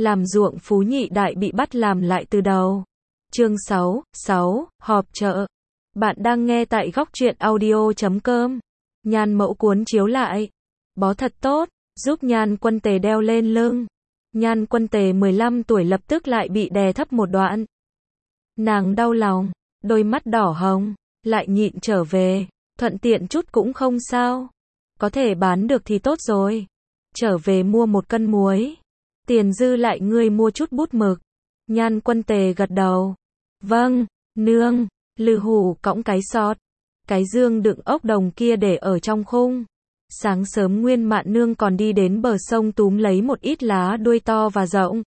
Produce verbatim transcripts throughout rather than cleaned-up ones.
làm ruộng phú nhị đại bị bắt làm lại từ đầu. Chương sáu, sáu, họp chợ. Bạn đang nghe tại góc truyện audio chấm com. Nhan Mẫu cuốn chiếu lại. Bó thật tốt, giúp Nhan Quân Tề đeo lên lưng. Nhan Quân Tề mười lăm tuổi lập tức lại bị đè thấp một đoạn. Nàng đau lòng, đôi mắt đỏ hồng, lại nhịn trở về, thuận tiện chút cũng không sao. Có thể bán được thì tốt rồi. Trở về mua một cân muối. Tiền dư lại ngươi mua chút bút mực. Nhan Quân Tề gật đầu. Vâng, nương. Lư Hủ cõng cái sọt. Cái dương đựng ốc đồng kia để ở trong khung. Sáng sớm Nguyên Mạn nương còn đi đến bờ sông túm lấy một ít lá đuôi to và rộng.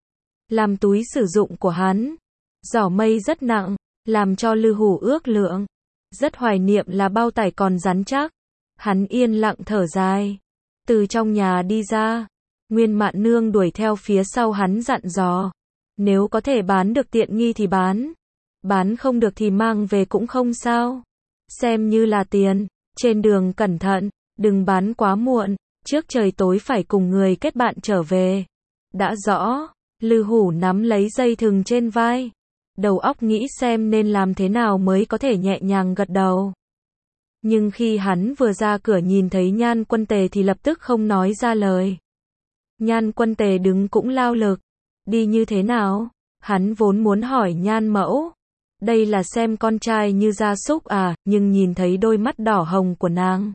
Làm túi sử dụng của hắn. Giỏ mây rất nặng, làm cho Lư Hủ ước lượng. Rất hoài niệm là bao tải còn rắn chắc. Hắn yên lặng thở dài. Từ trong nhà đi ra, Nguyên Mạn nương đuổi theo phía sau hắn dặn dò. Nếu có thể bán được tiện nghi thì bán. Bán không được thì mang về cũng không sao. Xem như là tiền. Trên đường cẩn thận, đừng bán quá muộn. Trước trời tối phải cùng người kết bạn trở về. Đã rõ. Lư Hủ nắm lấy dây thừng trên vai. Đầu óc nghĩ xem nên làm thế nào mới có thể nhẹ nhàng gật đầu. Nhưng khi hắn vừa ra cửa nhìn thấy Nhan Quân Tề thì lập tức không nói ra lời. Nhan Quân Tề đứng cũng lao lực. Đi như thế nào? Hắn vốn muốn hỏi Nhan Mẫu. Đây là xem con trai như gia súc à, nhưng nhìn thấy đôi mắt đỏ hồng của nàng.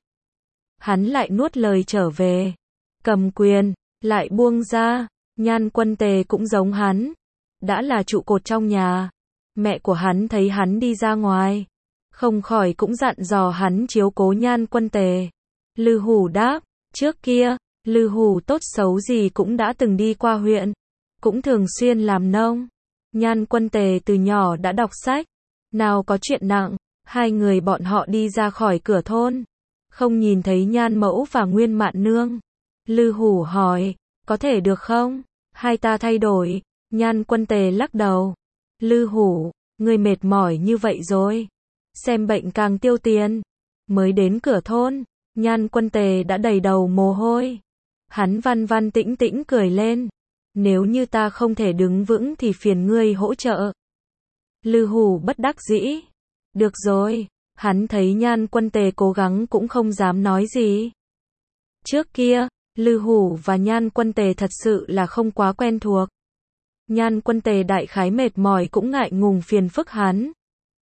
Hắn lại nuốt lời trở về. Cầm quyền, lại buông ra. Nhan Quân Tề cũng giống hắn. Đã là trụ cột trong nhà. Mẹ của hắn thấy hắn đi ra ngoài. Không khỏi cũng dặn dò hắn chiếu cố Nhan Quân Tề. Lư Hủ đáp, trước kia, Lư Hủ tốt xấu gì cũng đã từng đi qua huyện. Cũng thường xuyên làm nông. Nhan Quân Tề từ nhỏ đã đọc sách. Nào có chuyện nặng, hai người bọn họ đi ra khỏi cửa thôn. Không nhìn thấy Nhan Mẫu và Nguyên Mạn nương. Lư Hủ hỏi, có thể được không? Hai ta thay đổi. Nhan Quân Tề lắc đầu. Lư Hủ, ngươi mệt mỏi như vậy rồi. Xem bệnh càng tiêu tiền. Mới đến cửa thôn, Nhan Quân Tề đã đầy đầu mồ hôi. Hắn văn văn tĩnh tĩnh cười lên. Nếu như ta không thể đứng vững thì phiền ngươi hỗ trợ. Lư Hủ bất đắc dĩ. Được rồi. Hắn thấy Nhan Quân Tề cố gắng cũng không dám nói gì. Trước kia, Lư Hủ và Nhan Quân Tề thật sự là không quá quen thuộc. Nhan Quân Tề đại khái mệt mỏi cũng ngại ngùng phiền phức hắn.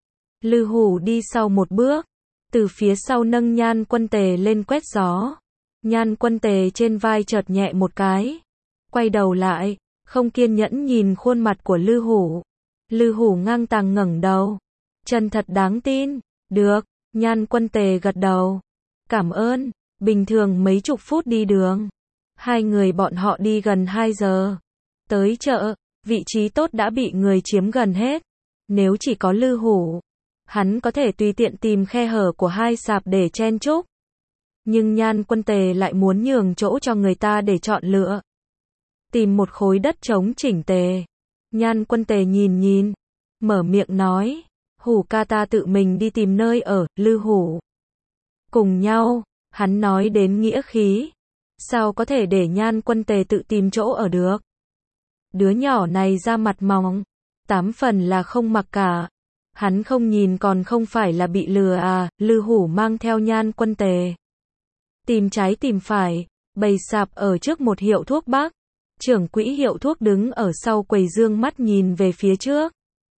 Lư Hủ đi sau một bước. Từ phía sau nâng Nhan Quân Tề lên quét gió. Nhan Quân Tề trên vai chợt nhẹ một cái. Quay đầu lại, không kiên nhẫn nhìn khuôn mặt của Lư Hủ. Lư Hủ ngang tàng ngẩng đầu. Chân thật đáng tin. Được, Nhan Quân Tề gật đầu. Cảm ơn, bình thường mấy chục phút đi đường. Hai người bọn họ đi gần hai giờ. Tới chợ, vị trí tốt đã bị người chiếm gần hết. Nếu chỉ có Lư Hủ, hắn có thể tùy tiện tìm khe hở của hai sạp để chen chúc. Nhưng Nhan Quân Tề lại muốn nhường chỗ cho người ta để chọn lựa. Tìm một khối đất trống chỉnh tề. Nhan Quân Tề nhìn nhìn, mở miệng nói, Hủ ca ta tự mình đi tìm nơi ở. Lư Hủ. Cùng nhau, hắn nói đến nghĩa khí. Sao có thể để Nhan Quân Tề tự tìm chỗ ở được? Đứa nhỏ này ra mặt mỏng, tám phần là không mặc cả. Hắn không nhìn còn không phải là bị lừa à? Lư Hủ mang theo Nhan Quân Tề. Tìm trái tìm phải, bày sạp ở trước một hiệu thuốc bắc. Trưởng quỹ hiệu thuốc đứng ở sau quầy dương mắt nhìn về phía trước.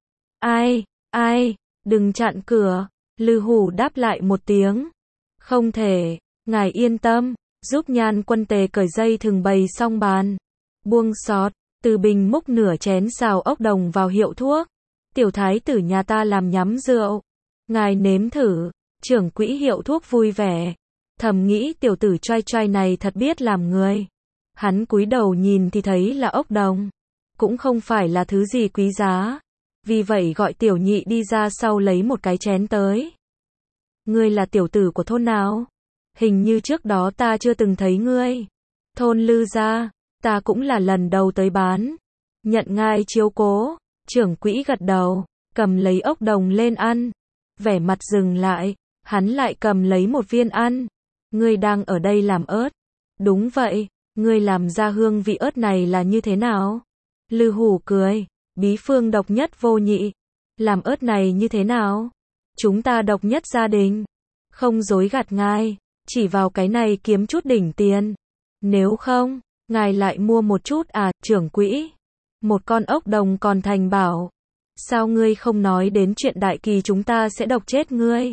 Ai, ai, đừng chặn cửa. Lư Hủ đáp lại một tiếng. Không thể, ngài yên tâm, giúp Nhan Quân Tề cởi dây thừng bày xong bàn. Buông xọt, từ bình múc nửa chén xào ốc đồng vào hiệu thuốc. Tiểu thái tử nhà ta làm nhắm rượu. Ngài nếm thử. Trưởng quỹ hiệu thuốc vui vẻ. Thầm nghĩ tiểu tử trai trai này thật biết làm người. Hắn cúi đầu nhìn thì thấy là ốc đồng. Cũng không phải là thứ gì quý giá. Vì vậy gọi tiểu nhị đi ra sau lấy một cái chén tới. Ngươi là tiểu tử của thôn nào? Hình như trước đó ta chưa từng thấy ngươi. Thôn Lư gia, ta cũng là lần đầu tới bán. Nhận ngài chiếu cố. Trưởng quỹ gật đầu, cầm lấy ốc đồng lên ăn. Vẻ mặt dừng lại, hắn lại cầm lấy một viên ăn. Ngươi đang ở đây làm ớt. Đúng vậy, ngươi làm ra hương vị ớt này là như thế nào? Lư Hủ cười, bí phương độc nhất vô nhị. Làm ớt này như thế nào? Chúng ta độc nhất gia đình. Không dối gạt ngài, chỉ vào cái này kiếm chút đỉnh tiền. Nếu không, ngài lại mua một chút à, trưởng quỹ. Một con ốc đồng còn thành bảo. Sao ngươi không nói đến chuyện đại kỳ chúng ta sẽ độc chết ngươi?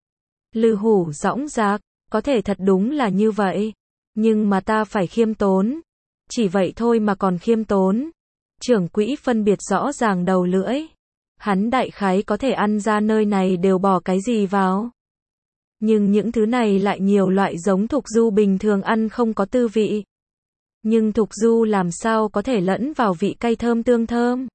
Lư Hủ dõng dạc, có thể thật đúng là như vậy. Nhưng mà ta phải khiêm tốn. Chỉ vậy thôi mà còn khiêm tốn. Trưởng quỹ phân biệt rõ ràng đầu lưỡi. Hắn đại khái có thể ăn ra nơi này đều bỏ cái gì vào. Nhưng những thứ này lại nhiều loại giống thục du bình thường ăn không có tư vị. Nhưng thục du làm sao có thể lẫn vào vị cay thơm tương thơm.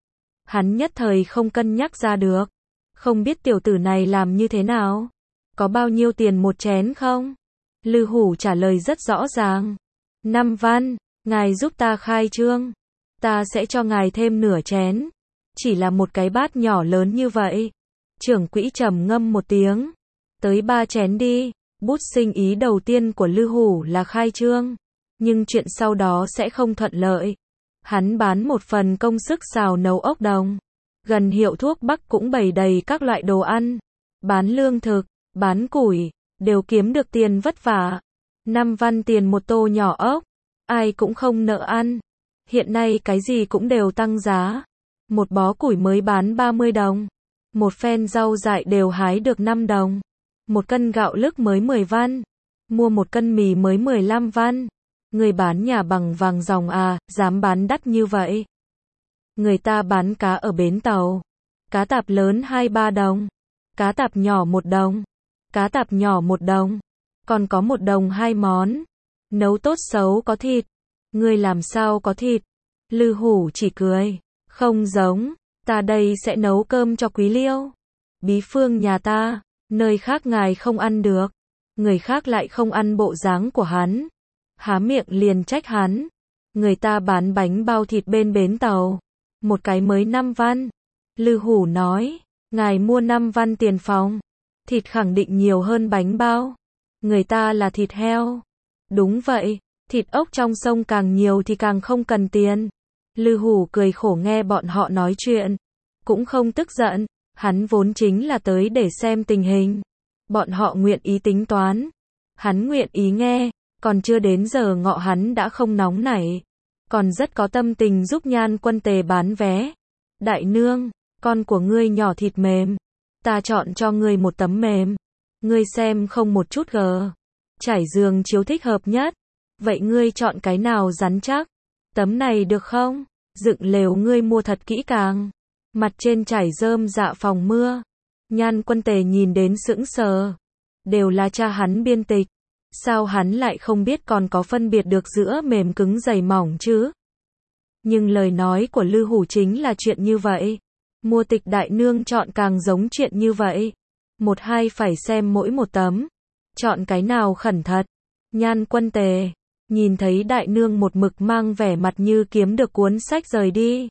Hắn nhất thời không cân nhắc ra được. Không biết tiểu tử này làm như thế nào. Có bao nhiêu tiền một chén không? Lư Hủ trả lời rất rõ ràng. Năm văn, ngài giúp ta khai trương. Ta sẽ cho ngài thêm nửa chén. Chỉ là một cái bát nhỏ lớn như vậy. Trưởng quỹ trầm ngâm một tiếng. Tới ba chén đi. Bút sinh ý đầu tiên của Lư Hủ là khai trương. Nhưng chuyện sau đó sẽ không thuận lợi. Hắn bán một phần công sức xào nấu ốc đồng. Gần hiệu thuốc Bắc cũng bày đầy các loại đồ ăn. Bán lương thực, bán củi, đều kiếm được tiền vất vả. Năm văn tiền một tô nhỏ ốc. Ai cũng không nợ ăn. Hiện nay cái gì cũng đều tăng giá. Một bó củi mới bán ba mươi đồng. Một phen rau dại đều hái được năm đồng. Một cân gạo lứt mới mười văn. Mua một cân mì mới mười lăm văn. Người bán nhà bằng vàng ròng à, dám bán đắt như vậy. Người ta bán cá ở bến tàu. Cá tạp lớn hai ba đồng. Cá tạp nhỏ một đồng. Cá tạp nhỏ một đồng. Còn có một đồng hai món. Nấu tốt xấu có thịt. Ngươi làm sao có thịt? Lư Hủ chỉ cười. Không giống. Ta đây sẽ nấu cơm cho Quý Liêu. Bí phương nhà ta. Nơi khác ngài không ăn được. Người khác lại không ăn bộ dáng của hắn. Há miệng liền trách hắn. Người ta bán bánh bao thịt bên bến tàu. Một cái mới năm văn. Lư Hủ nói. Ngài mua năm văn tiền phòng. Thịt khẳng định nhiều hơn bánh bao. Người ta là thịt heo. Đúng vậy. Thịt ốc trong sông càng nhiều thì càng không cần tiền. Lư Hủ cười khổ nghe bọn họ nói chuyện. Cũng không tức giận. Hắn vốn chính là tới để xem tình hình. Bọn họ nguyện ý tính toán. Hắn nguyện ý nghe. Còn chưa đến giờ ngọ hắn đã không nóng nảy. Còn rất có tâm tình giúp Nhan Quân Tề bán vé. Đại nương, con của ngươi nhỏ thịt mềm. Ta chọn cho ngươi một tấm mềm. Ngươi xem không một chút gờ. Trải giường chiếu thích hợp nhất. Vậy ngươi chọn cái nào rắn chắc? Tấm này được không? Dựng lều ngươi mua thật kỹ càng. Mặt trên trải rơm dạ phòng mưa. Nhan Quân Tề nhìn đến sững sờ. Đều là cha hắn biên tịch. Sao hắn lại không biết còn có phân biệt được giữa mềm cứng dày mỏng chứ? Nhưng lời nói của Lư Hủ chính là chuyện như vậy. Mua tịch đại nương chọn càng giống chuyện như vậy. Một hai phải xem mỗi một tấm. Chọn cái nào khẩn thật. Nhan Quân Tề nhìn thấy đại nương một mực mang vẻ mặt như kiếm được cuốn sách rời đi.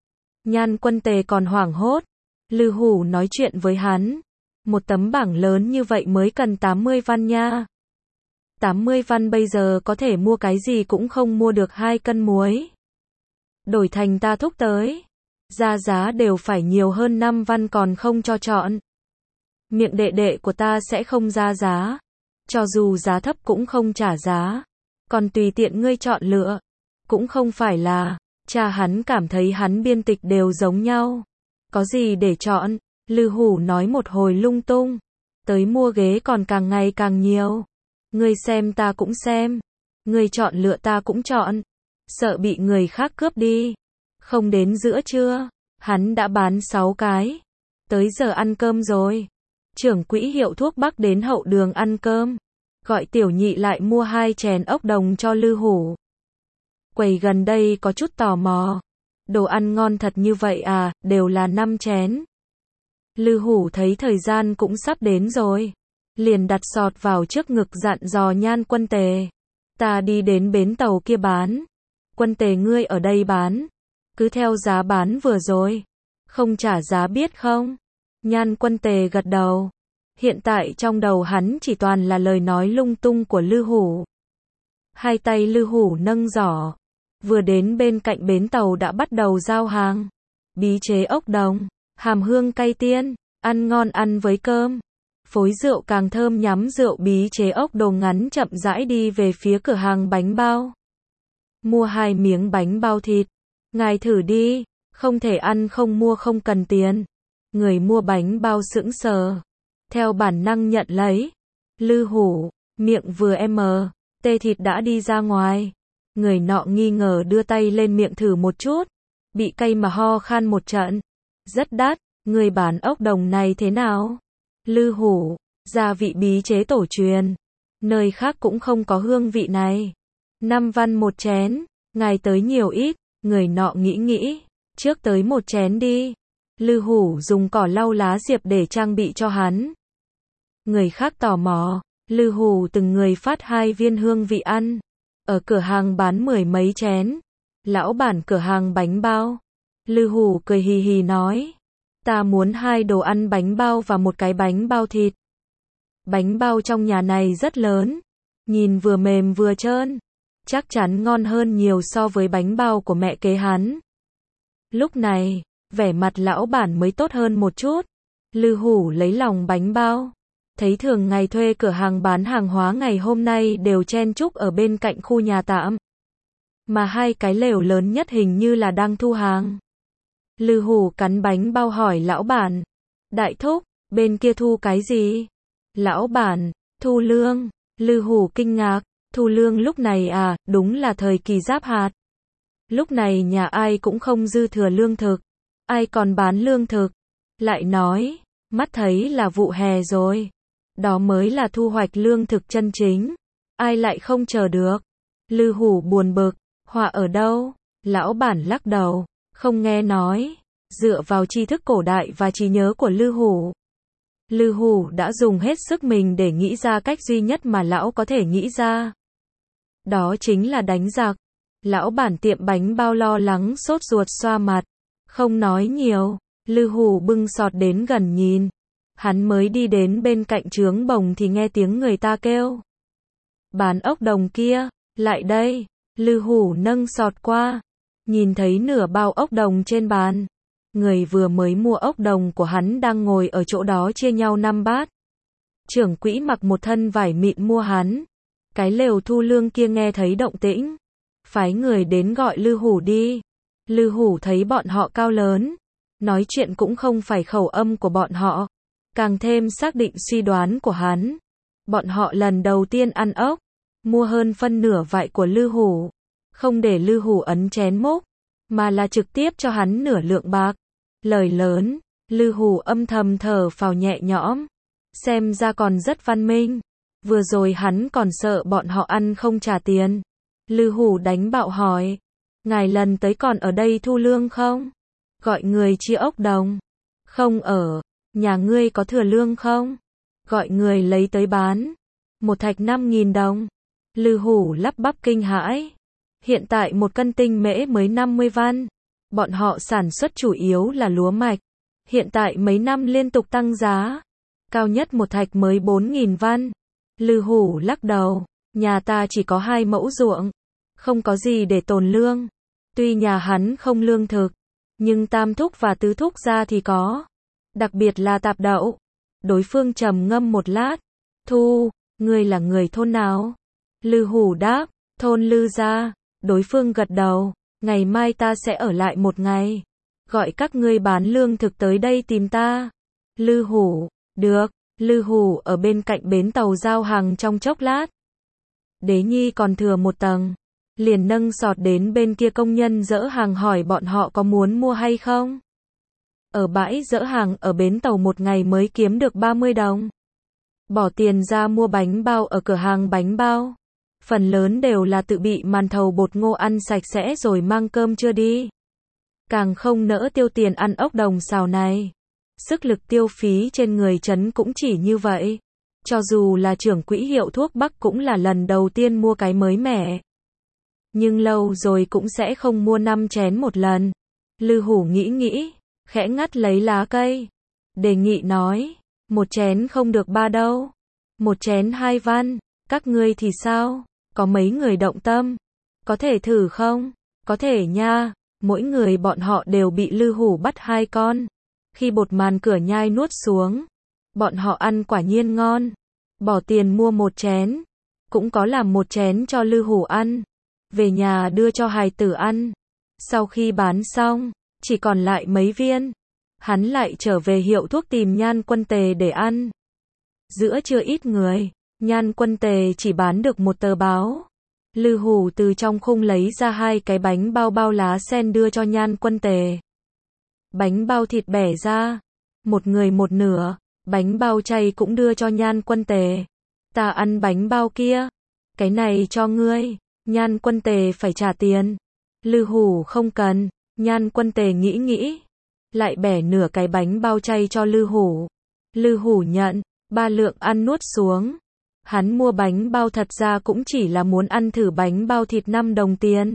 Nhan Quân Tề còn hoảng hốt. Lư Hủ nói chuyện với hắn. Một tấm bảng lớn như vậy mới cần tám mươi văn nha. tám mươi văn bây giờ có thể mua cái gì cũng không mua được hai cân muối. Đổi thành ta thúc tới. Ra giá đều phải nhiều hơn năm văn còn không cho chọn. Miệng đệ đệ của ta sẽ không ra giá. Cho dù giá thấp cũng không trả giá. Còn tùy tiện ngươi chọn lựa. Cũng không phải là, cha hắn cảm thấy hắn biên tịch đều giống nhau. Có gì để chọn? Lư Hủ nói một hồi lung tung. Tới mua ghế còn càng ngày càng nhiều. Ngươi xem ta cũng xem. Ngươi chọn lựa ta cũng chọn. Sợ bị người khác cướp đi. Không đến giữa trưa. Hắn đã bán sáu cái. Tới giờ ăn cơm rồi. Trưởng quỹ hiệu thuốc Bắc đến hậu đường ăn cơm. Gọi tiểu nhị lại mua hai chén ốc đồng cho Lư Hủ. Quầy gần đây có chút tò mò. Đồ ăn ngon thật như vậy à, đều là năm chén. Lư Hủ thấy thời gian cũng sắp đến rồi. Liền đặt sọt vào trước ngực dặn dò Nhan Quân Tề. Ta đi đến bến tàu kia bán. Quân Tề ngươi ở đây bán. Cứ theo giá bán vừa rồi. Không trả giá biết không? Nhan Quân Tề gật đầu. Hiện tại trong đầu hắn chỉ toàn là lời nói lung tung của Lư Hủ. Hai tay Lư Hủ nâng giỏ. Vừa đến bên cạnh bến tàu đã bắt đầu giao hàng. Bí chế ốc đồng, hàm hương cay tiên, ăn ngon ăn với cơm. Phối rượu càng thơm nhắm rượu bí chế ốc đồng ngắn chậm rãi đi về phía cửa hàng bánh bao. Mua hai miếng bánh bao thịt. Ngài thử đi, không thể ăn không mua không cần tiền. Người mua bánh bao sững sờ. Theo bản năng nhận lấy. Lư hủ, miệng vừa em tê thịt đã đi ra ngoài. Người nọ nghi ngờ đưa tay lên miệng thử một chút. Bị cay mà ho khan một trận. Rất đắt, người bán ốc đồng này thế nào? Lư hủ, gia vị bí chế tổ truyền. Nơi khác cũng không có hương vị này. Năm văn một chén, ngài tới nhiều ít, người nọ nghĩ nghĩ. Trước tới một chén đi. Lư hủ dùng cỏ lau lá diệp để trang bị cho hắn. Người khác tò mò, Lư hủ từng người phát hai viên hương vị ăn. Ở cửa hàng bán mười mấy chén. Lão bản cửa hàng bánh bao. Lư hủ cười hì hì nói. Ta muốn hai đồ ăn bánh bao và một cái bánh bao thịt. Bánh bao trong nhà này rất lớn. Nhìn vừa mềm vừa trơn. Chắc chắn ngon hơn nhiều so với bánh bao của mẹ kế hắn. Lúc này, vẻ mặt lão bản mới tốt hơn một chút. Lư hủ lấy lòng bánh bao. Thấy thường ngày thuê cửa hàng bán hàng hóa ngày hôm nay đều chen chúc ở bên cạnh khu nhà tạm. Mà hai cái lều lớn nhất hình như là đang thu hàng. Lư hủ cắn bánh bao hỏi lão bản. Đại thúc, bên kia thu cái gì? Lão bản, thu lương. Lư hủ kinh ngạc. Thu lương lúc này à, đúng là thời kỳ giáp hạt. Lúc này nhà ai cũng không dư thừa lương thực. Ai còn bán lương thực? Lại nói, mắt thấy là vụ hè rồi. Đó mới là thu hoạch lương thực chân chính. Ai lại không chờ được? Lư hủ buồn bực. Họa ở đâu? Lão bản lắc đầu. Không nghe nói. Dựa vào tri thức cổ đại và trí nhớ của Lư hủ. Lư hủ đã dùng hết sức mình để nghĩ ra cách duy nhất mà lão có thể nghĩ ra. Đó chính là đánh giặc. Lão bản tiệm bánh bao lo lắng sốt ruột xoa mặt. Không nói nhiều. Lư hủ bưng sọt đến gần nhìn. Hắn mới đi đến bên cạnh trướng bồng thì nghe tiếng người ta kêu. Bán ốc đồng kia, lại đây. Lư hủ nâng sọt qua. Nhìn thấy nửa bao ốc đồng trên bàn. Người vừa mới mua ốc đồng của hắn đang ngồi ở chỗ đó chia nhau năm bát. Trưởng quỹ mặc một thân vải mịn mua hắn. Cái lều thu lương kia nghe thấy động tĩnh. Phái người đến gọi Lư hủ đi. Lư hủ thấy bọn họ cao lớn. Nói chuyện cũng không phải khẩu âm của bọn họ. Càng thêm xác định suy đoán của hắn. Bọn họ lần đầu tiên ăn ốc. Mua hơn phân nửa vại của Lư hủ. Không để Lư hủ ấn chén múc. Mà là trực tiếp cho hắn nửa lượng bạc. Lời lớn. Lư hủ âm thầm thở phào nhẹ nhõm. Xem ra còn rất văn minh. Vừa rồi hắn còn sợ bọn họ ăn không trả tiền. Lư hủ đánh bạo hỏi. Ngài lần tới còn ở đây thu lương không? Gọi người chia ốc đồng. Không ở. Nhà ngươi có thừa lương không? Gọi người lấy tới bán. Một thạch năm nghìn đồng. Lư hủ lắp bắp kinh hãi. Hiện tại một cân tinh mễ mới năm mươi văn. Bọn họ sản xuất chủ yếu là lúa mạch. Hiện tại mấy năm liên tục tăng giá. Cao nhất một thạch mới bốn nghìn văn. Lư hủ lắc đầu. Nhà ta chỉ có hai mẫu ruộng. Không có gì để tồn lương. Tuy nhà hắn không lương thực. Nhưng tam thúc và tứ thúc ra thì có. Đặc biệt là tạp đậu. Đối phương trầm ngâm một lát. Thu, ngươi là người thôn nào? Lư hủ đáp. Thôn Lư gia. Đối phương gật đầu. Ngày mai ta sẽ ở lại một ngày. Gọi các ngươi bán lương thực tới đây tìm ta. Lư hủ. Được. Lư hủ ở bên cạnh bến tàu giao hàng trong chốc lát. Đế nhi còn thừa một tầng. Liền nâng sọt đến bên kia công nhân dỡ hàng hỏi bọn họ có muốn mua hay không. Ở bãi dỡ hàng ở bến tàu một ngày mới kiếm được ba mươi đồng. Bỏ tiền ra mua bánh bao ở cửa hàng bánh bao. Phần lớn đều là tự bị màn thầu bột ngô ăn sạch sẽ rồi mang cơm chưa đi. Càng không nỡ tiêu tiền ăn ốc đồng xào này. Sức lực tiêu phí trên người trấn cũng chỉ như vậy. Cho dù là trưởng quỹ hiệu thuốc Bắc cũng là lần đầu tiên mua cái mới mẻ. Nhưng lâu rồi cũng sẽ không mua năm chén một lần. Lư hủ nghĩ nghĩ, khẽ ngắt lấy lá cây. Đề nghị nói, một chén không được ba đâu. Một chén hai văn, các ngươi thì sao? Có mấy người động tâm? Có thể thử không? Có thể nha, mỗi người bọn họ đều bị Lư Hủ bắt hai con. Khi bột màn cửa nhai nuốt xuống, bọn họ ăn quả nhiên ngon. Bỏ tiền mua một chén, cũng có làm một chén cho Lư Hủ ăn. Về nhà đưa cho hài tử ăn. Sau khi bán xong, chỉ còn lại mấy viên. Hắn lại trở về hiệu thuốc tìm Nhan Quân Tề để ăn. Giữa trưa ít người, Nhan Quân Tề chỉ bán được một tờ báo. Lư Hủ từ trong khung lấy ra hai cái bánh bao bao lá sen đưa cho Nhan Quân Tề. Bánh bao thịt bẻ ra, một người một nửa, bánh bao chay cũng đưa cho Nhan Quân Tề. Ta ăn bánh bao kia, cái này cho ngươi. Nhan Quân Tề phải trả tiền. Lư Hủ không cần. Nhan Quân Tề nghĩ nghĩ, lại bẻ nửa cái bánh bao chay cho Lư Hủ. Lư Hủ nhận, ba lượng ăn nuốt xuống. Hắn mua bánh bao thật ra cũng chỉ là muốn ăn thử bánh bao thịt năm đồng tiền.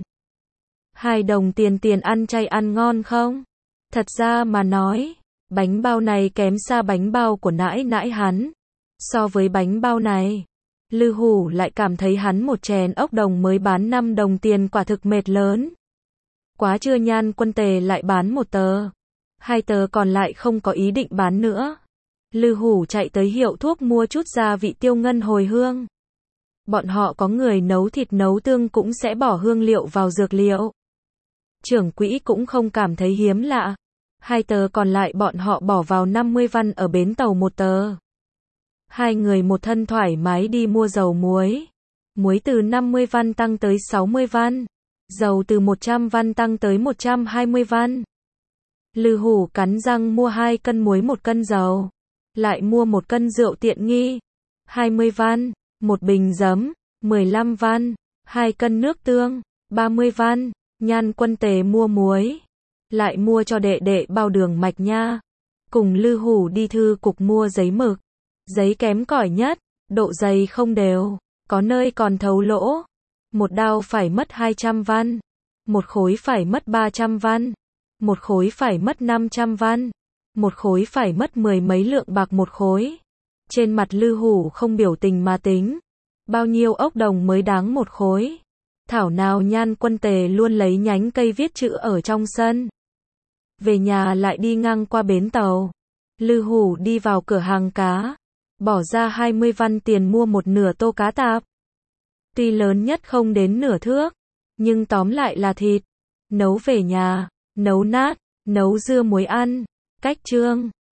Hai đồng tiền tiền ăn chay ăn ngon không? Thật ra mà nói, bánh bao này kém xa bánh bao của nãi nãi hắn. So với bánh bao này, Lư Hủ lại cảm thấy hắn một chén ốc đồng mới bán năm đồng tiền quả thực mệt lớn. Quá trưa Nhan Quân Tề lại bán một tờ. Hai tờ còn lại không có ý định bán nữa. Lư Hủ chạy tới hiệu thuốc mua chút gia vị tiêu ngân hồi hương. Bọn họ có người nấu thịt nấu tương cũng sẽ bỏ hương liệu vào dược liệu. Trưởng quỹ cũng không cảm thấy hiếm lạ. Hai tờ còn lại bọn họ bỏ vào năm mươi văn ở bến tàu một tờ. Hai người một thân thoải mái đi mua dầu muối. Muối từ năm mươi văn tăng tới sáu mươi văn. Dầu từ một trăm văn tăng tới một trăm hai mươi văn. Lư Hủ cắn răng mua hai cân muối một cân dầu. Lại mua một cân rượu tiện nghi. hai mươi văn. Một bình giấm. mười lăm văn. Hai cân nước tương. ba mươi văn. Nhan Quân Tề mua muối. Lại mua cho đệ đệ bao đường mạch nha. Cùng Lư Hủ đi thư cục mua giấy mực. Giấy kém cỏi nhất. Độ dày không đều. Có nơi còn thấu lỗ. Một đao phải mất hai trăm văn. Một khối phải mất ba trăm văn. Một khối phải mất năm trăm văn. Một khối phải mất mười mấy lượng bạc một khối. Trên mặt Lư Hủ không biểu tình mà tính. Bao nhiêu ốc đồng mới đáng một khối. Thảo nào Nhan Quân Tề luôn lấy nhánh cây viết chữ ở trong sân. Về nhà lại đi ngang qua bến tàu. Lư Hủ đi vào cửa hàng cá. Bỏ ra hai mươi văn tiền mua một nửa tô cá tạp. Tuy lớn nhất không đến nửa thước. Nhưng tóm lại là thịt. Nấu về nhà. Nấu nát. Nấu dưa muối ăn. Cách chương